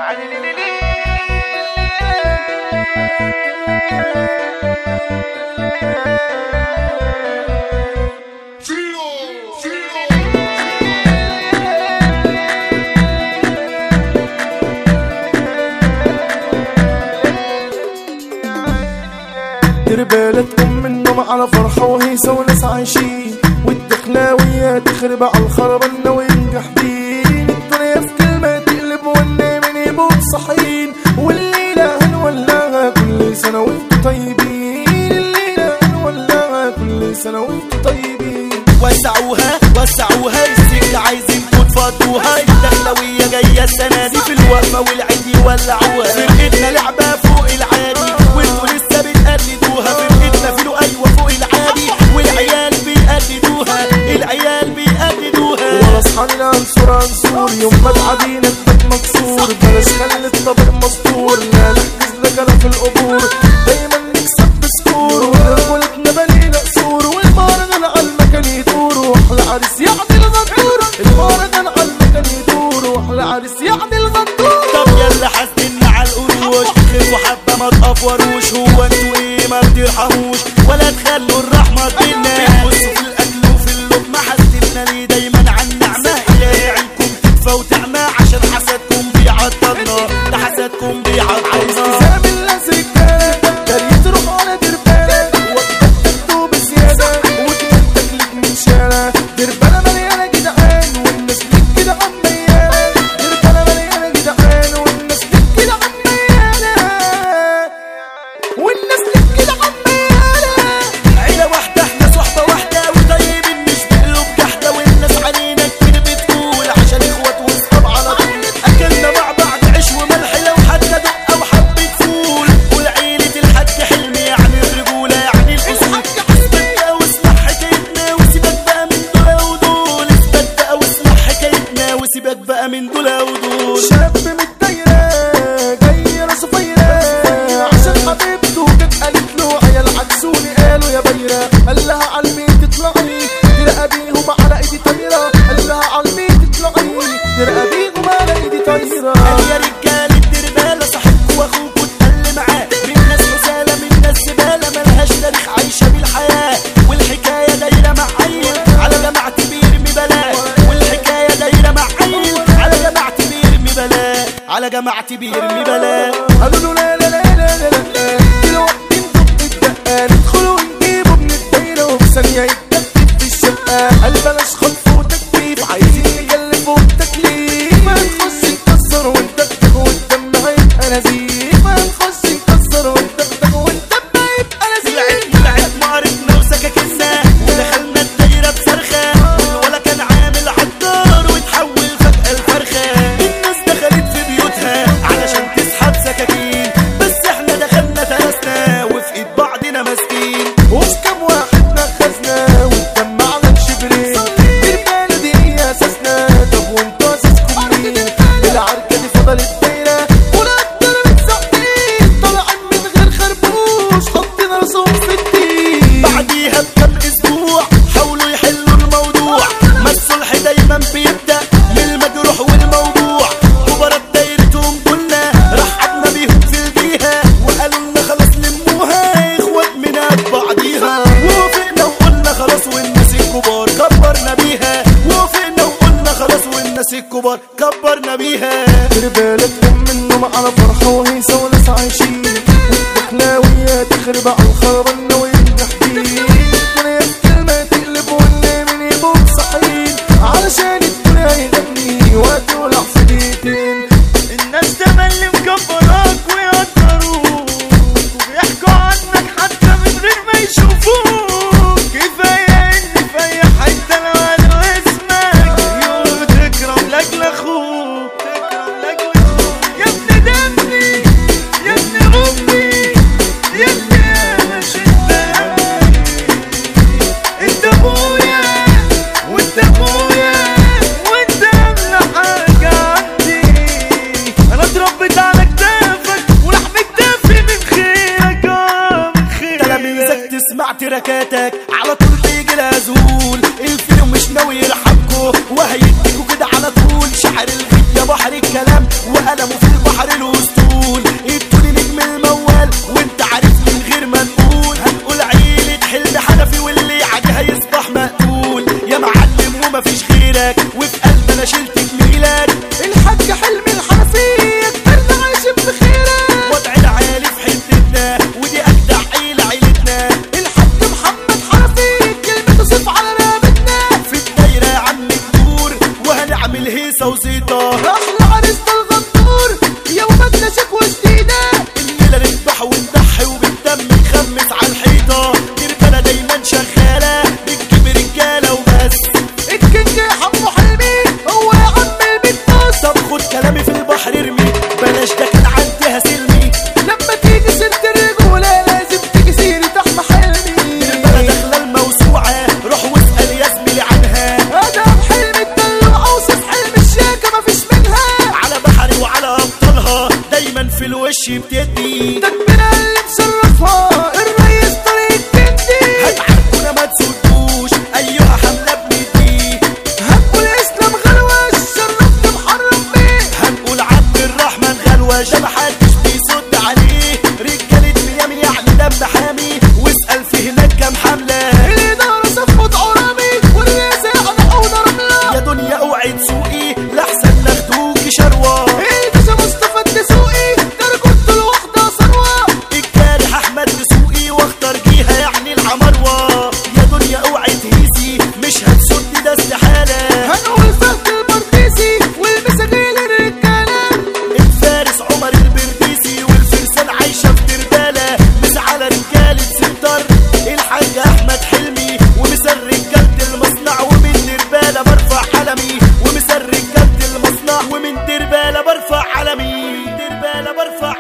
دير بالك منهم على فرحة وهيصة وناس عايشين، والدخلاوية تخرب على الخربانة وينجح بين الدنيا في كلمة تقلب والنايمين يبقوا صاحيين، والليلة هنولعها كل سنة وانتوا طيبين، الليلة هنولعها كل سنة وانتوا طيبين. وسعوها وسعوها السكة عايزينكوا تفضوها، الدخلاوية جاية السنة دي في الوقفة والعيد يولعوها، فرقتنا لعبة فوق العادي وانتوا لسه بتقلدوها، فرقتنا فيلو أيوة فوق العادي والعيال بيقلدوها، العيال بيقلدوها. ولا اصحابنا عنصور يوم ما تعدينا البيت مكسور، بلاش خلي الطبق مستور، لا نحجز لك انا في القبور، دايما نكسب بسكور، ورجولتنا بنينا قصور، والمهرجان على المكان يدور، واحلى عريس يعني الغدور، المهرجان على المكان يدور، واحلى عريس يعني الغدور. طب يلا حاسدنا على القروش، خفوا حبة ما تقفروش، هو انتوا ايه ما بترحموش ولا تخلوا الرحمة تجيلنا، بصوا في الاكل وفي اللقمة حاسدنا ليه دايما عن نعمة، الهي عينكم تدفى وتعمى عشان حسدكم بيعطلنا، ده حسدكم بيعطلنا. عايز تزامل ناس رجالة جري تروح على دربالة، وقتك تاخده بزيادة وتمدك لك من شارع، دربالة مليانة جدعان والناس ليك كده عميانة، دربالة مليانة جدعان والناس ليك كده عميانة، والناس ليك كده عميانة. عيلة واحدة احنا صحبة واحدة وطيبين مش بقلوب جحدة، والناس علينا كتير بتقول عشان اخوات واصحاب على طول، اكلنا مع بعض عيش وملح لو حتى دقة وحبة فول، والعيلة الحاج حلمي يعني الرجولة يعني الاصول، اثبت بقى واسمع حكايتنا وسيبك بقى من دول ودول، اثبت بقى واسمع حكايتنا وسيبك بقى من دول ودول. شاب من الدايرة جاي راسه فايرة عشان حبيبته كانت قالت له عيال عكسوني قالوا يا بيرة، قال لها عالمين تطلعي ترقى بيهم على ايدي طايرة، قال لها عالمين تطلعي ترقى بيهم على ايدي طايرة. قال يا رجالة الدربالة صاحبكوا واخوكوا اتقل معاه، من ناس رسالة من ناس زبالة ملهاش تاريخ عايشة بالحياة، والحكاية دايرة مع عيل على جماعتي بيرمي بلاء، والحكاية دايرة مع عيل على جماعتي بيرمي بلاء، على جماعتي بيرمي بلاء. قالوا له لا لا لا لا لا لا دلوقتي نطق الدقة ندخلوا ونجيبه من الدايرة وفي ثانية يتدفت في الشقة، قال بلاش خلف وتكليف عايزين نكلفه التكليف، ما نخش نكسر وندغدغ والدم هيبقى نزيف، ما نخش نكسر وندغدغ والدم هيبقى نزيف. طلعت مهارتنا وسكاكنا ودخلنا الدايرة بصرخة، والولا كان عامل عطار وتحول فجأة الفرخة، الناس دخلت في بيوتها علشان تسحب سكاكين، بس احنا دخلنا ترسنا وفي ايد بعضنا ماسكين، وفي كام واحد نخزنا والدم على الشبرين، الرجالة دي هي اساسنا، طب وانتوا اساسكم مين؟ العركة دي فضلت دايرة ولا اتضربت ساعتين، طالعين من غير خربوش حاطين راسهم في الدين. بعديها بكم اسبوع حاولوا يحلوا الموضوع، ما الصلح دايما بيبدأ من المجروح والموضوع، كبرت دايرتهم كلنا رحبنا بيهم في الجيهة، وقالوا لنا خلاص لموها اخوات من قد بعضيها، ووافقنا وقلنا خلاص والناس الكبار كبرنا بيها، ووافقنا وقلنا خلاص والناس الكبار كبرنا بيها. دير بالك منهم على فرحة وهيصة وناس عايشين، والدخلاوية تخرب على الخربانة وينجح بين الدنيا في كلمة تقلب والنايمين يبقوا صاحيين، علشان الدنيا يغني وقت يولع في دقيقتين. الناس تملي مكبراك ويقدروك وبيحكوا عنك حتى من غير ما يشوفوك، كفاية ان في اي حتة لو قالوا اسمك يقولوا تكرم لاجل اخوك، تكرم لاجل اخوك، يا ابن دمي يا ابن امي يا ابن انا انت ابويا وانت ابويا وانت اغلى حاجة عندي، انا اتربيت على كتافك ولحم كتافي من خيرك من خيرك، تلاميذك تسمع تركاتك على طول بيجي لها ذهول، الفيلم مش ناوي يرحمكوا وهيديكوا كده على طول، شاعر الغيب يا بحر الكلام وقلمه في البحر الاسطول. التوني نجم الموال وانت عارف من غير ما نقول. هنقول عيلة حلم حنفي واللي يعدي هيصبح مقتول. يا معلم ومفيش غيرك وفي قلب انا شلت جميلك. الحاج حلمي الحنفي كبرنا عايشين بخيرك. وضع العالي في حتتنا ودي اجدع عيلة عيلتنا. الحاج محمد حنفي كلمته صف على رقبتنا. في الدايرة يا عم الدور وهنعمل هيصة وزيطة. احلى عريسنا الغدور يا ولادنا شكوى جديدة. الليلة نذبح ونضحي وبالدم نخمس على الحيطة. رجالة دايما شغالة بتجيب رجالة وبس. الكينج يا حمو حلمي هو يا عم البيتوس. طب خد كلامي في البحر ارمي بلاش ده كان عندها سلمي. لما تيجي سيرة الرجولة لازم تيجي سيرة أحمى حلمي. البلد داخلة الموسوعة روح واسأل يا زميلي عنها. ادم حلمي الدلوع اوصف حلم الشيكة مفيش منها. على بحري وعلى ابطالها دايما في الوش بتدي. تكبيرها اللي مشرفها الرئيس طريق الجندي. هتعاركونا ما تسدوش ايها حملة بندي. هنقول اسلام غلوش شرفت محرم بيه. هنقول عبد الرحمن غلوش ده محدش بيصد عليه. رجالة ميامي يعني دم حامي واسأل في هناك كام حملة. الإدارة صفت عرامي والرئاسة أنا رملة. يا دنيا اوعي تسوقي لحسن ناخدوكي شروة. الباشا مصطفى الدسوقي درجته الواحدة ثروة. الجارح احمد دسوقي واختار جيها يعني العمروة. يا دنيا اوعي تهيسي مش هتسدي ده استحالة. هنقول فهد البرديسي والمساجيل الرجالة. الفارس عمر البرديسي والفرسان عايشة في دربالة. مس على رجالة سنتر الحاج احمد حلمي ومسر رجالة المصنع ومن دربالة برفع علمي. ومسر رجالة المصنع ومن دربالة برفع علمي. دربالة برفع